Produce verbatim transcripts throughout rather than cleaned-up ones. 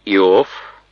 Иов,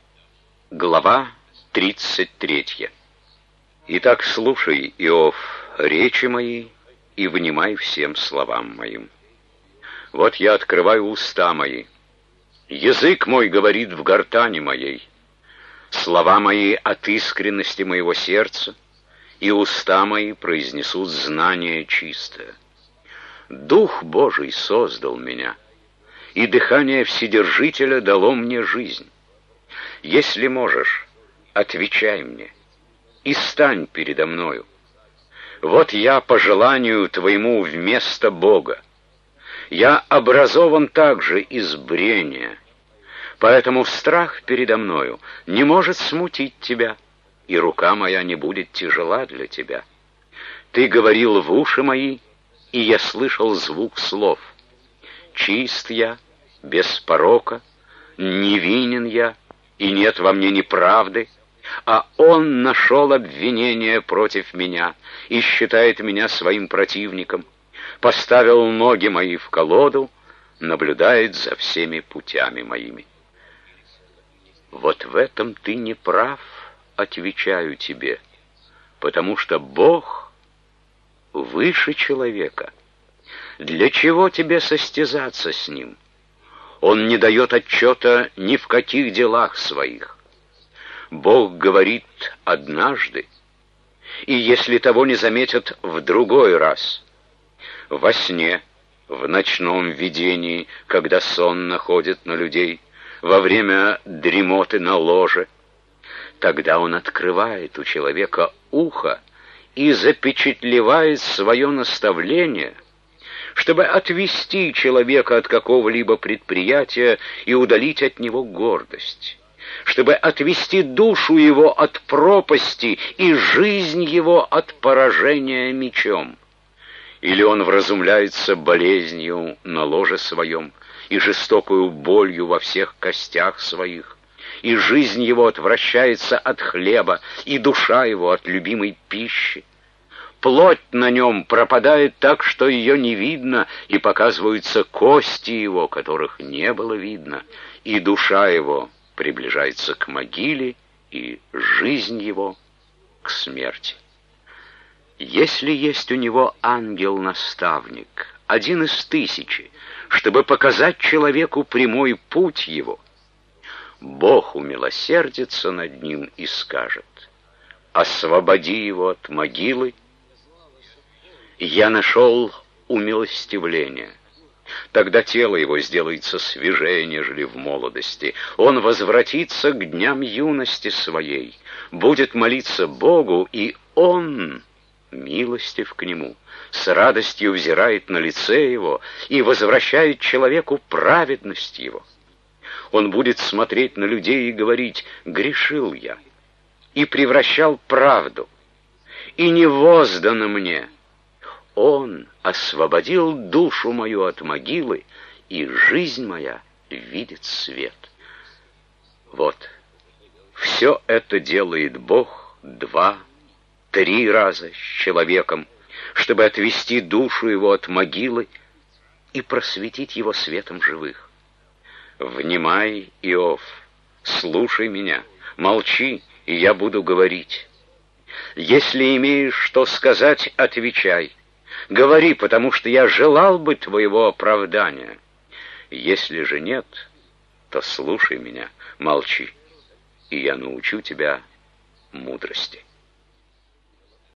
глава тридцать третья. Итак, слушай, Иов, речи мои, и внимай всем словам моим. Вот я открываю уста мои, язык мой говорит в гортани моей, слова мои от искренности моего сердца, и уста мои произнесут знание чистое. Дух Божий создал меня, и дыхание Вседержителя дало мне жизнь. Если можешь, отвечай мне, и стань передо мною. Вот я по желанию твоему вместо Бога. Я образован также из брения, поэтому страх передо мною не может смутить тебя, и рука моя не будет тяжела для тебя. Ты говорил в уши мои, и я слышал звук слов. Чист я, без порока, невинен я, и нет во мне неправды, а он нашел обвинение против меня и считает меня своим противником, поставил ноги мои в колоду, наблюдает за всеми путями моими. Вот в этом ты не прав, отвечаю тебе, потому что Бог выше человека. Для чего тебе состязаться с Ним? Он не дает отчета ни в каких делах своих. Бог говорит однажды, и если того не заметят, в другой раз. Во сне, в ночном видении, когда сон находит на людей, во время дремоты на ложе, тогда Он открывает у человека ухо и запечатлевает свое наставление, чтобы отвести человека от какого-либо предприятия и удалить от него гордость, чтобы отвести душу его от пропасти и жизнь его от поражения мечом. Или он вразумляется болезнью на ложе своем и жестокою болью во всех костях своих, и жизнь его отвращается от хлеба, и душа его от любимой пищи. Плоть на нем пропадает так, что ее не видно, и показываются кости его, которых не было видно, и душа его приближается к могиле, и жизнь его к смерти. Если есть у него ангел-наставник, один из тысячи, чтобы показать человеку прямой путь его, Бог умилосердится над ним и скажет: освободи его от могилы. Я нашел умилостивление. Тогда тело его сделается свежее, нежели в молодости. Он возвратится к дням юности своей, будет молиться Богу, и Он милостив к нему, с радостью взирает на лице его и возвращает человеку праведность его. Он будет смотреть на людей и говорить: грешил я, и превращал правду, и не воздано мне. Он освободил душу мою от могилы, и жизнь моя видит свет. Вот, все это делает Бог два, три раза с человеком, чтобы отвести душу его от могилы и просветить его светом живых. Внимай, Иов, слушай меня, молчи, и я буду говорить. Если имеешь что сказать, отвечай. Говори, потому что я желал бы твоего оправдания. Если же нет, то слушай меня, молчи, и я научу тебя мудрости.